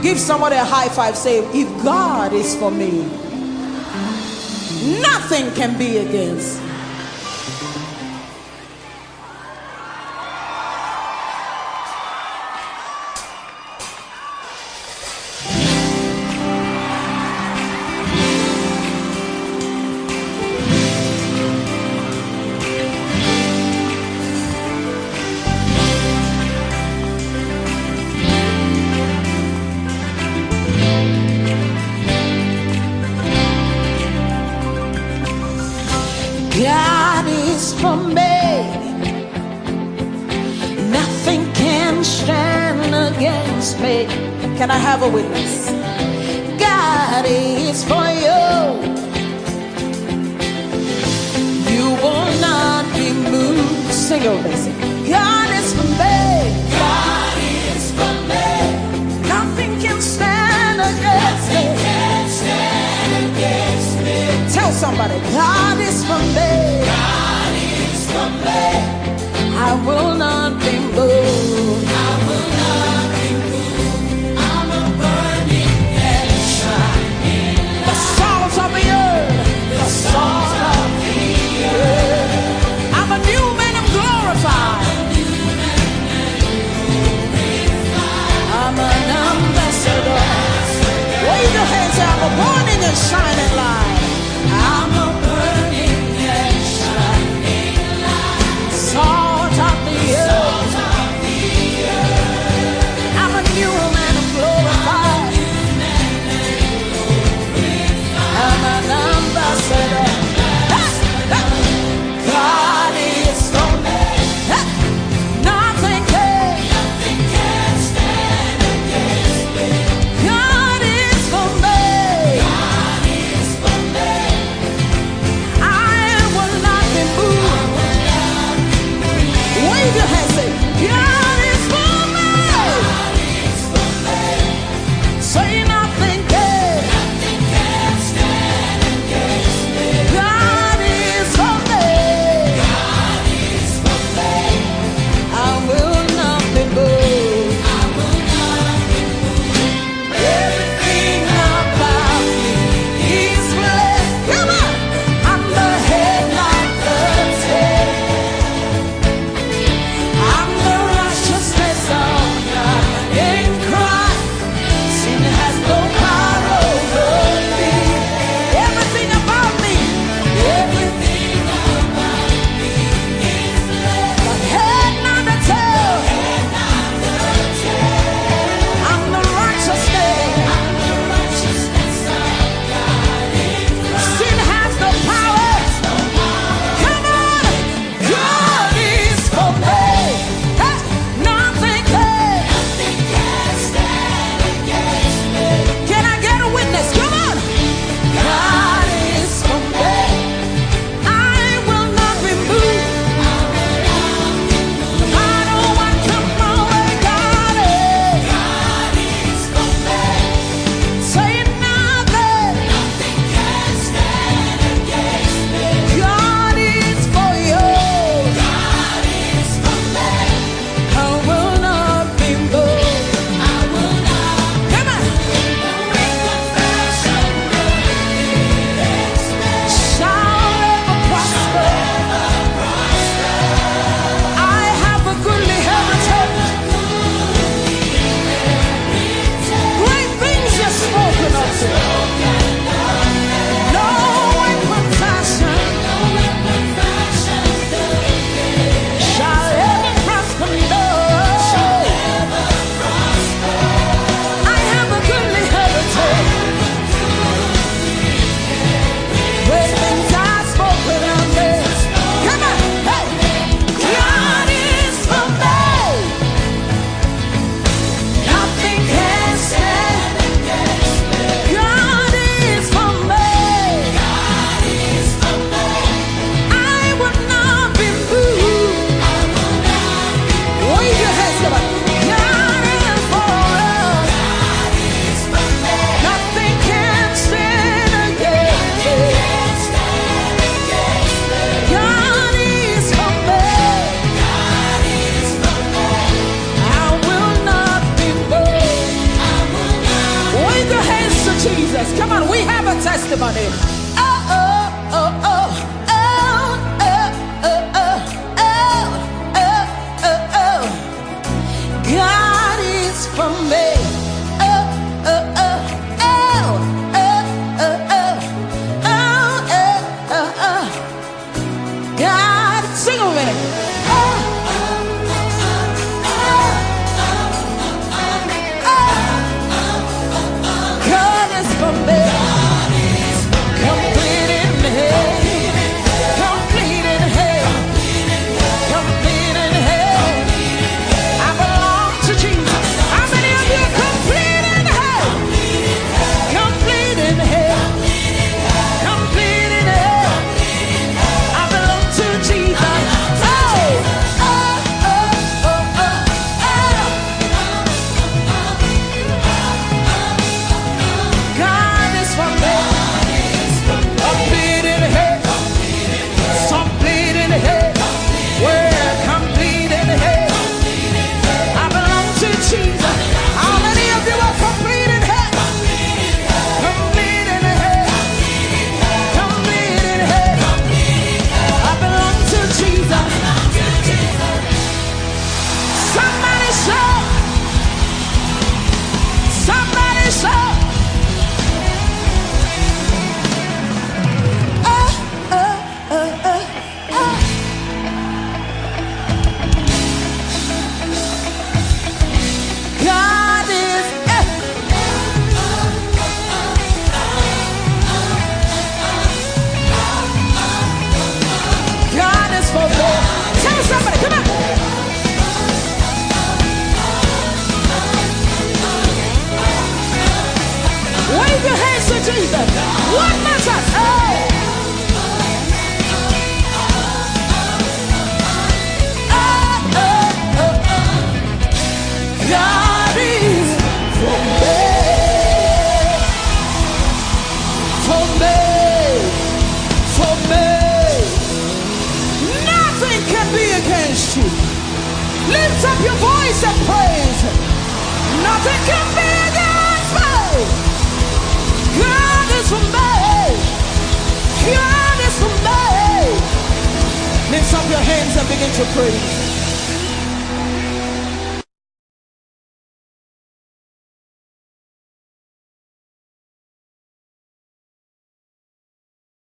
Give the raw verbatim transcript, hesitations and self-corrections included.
Give somebody a high five. Say, if God is for me, nothing can be against. God is for me, nothing can stand against me. Can I have a witness? God is for you, you will not be moved. Sing over this. God is for me, God is for me, nothing can stand against me. Nothing can stand against me. Tell somebody, God is for me. God is for me. I will not be moved. I will not be moved. I'm a burning and shining light. The salt of the earth. The salt of the earth. I'm a new man. I'm glorified. I'm an ambassador. Wave your hands out. I'm a burning and shining light. I'm a burning and shining light. Salt of the earth. testimony. Oh, oh, oh, oh, oh, oh, oh, oh, oh, oh, oh. God is for me. Oh, oh, oh, oh, oh, oh, oh, oh, oh, oh. God, sing a minute. Oh, God is for me. Complete in me. Complete in hell. Complete in hell. I belong to Jesus. How many of you are complete in hell? Complete in hell. Complete in hell. I belong to Jesus. Oh, oh, oh, oh, oh, oh. God is for me. Complete in hell. Complete in hell. We're complete in hell. I belong to Jesus. How many of you are complete in hell? Complete in hell. Complete in hell. I belong to Jesus. Somebody shout. Somebody shout. Oh, oh, oh, oh, oh. God is eh. God is for me. Tell somebody, come on. Wave your hands to Jesus. One more time. Hey. Oh, oh, oh, oh. God is for me. For me. For me. Nothing can be against you. Lift up your voice and praise Him. Nothing can be against me. God is for me. God is for me. Lift up your hands and begin to praise.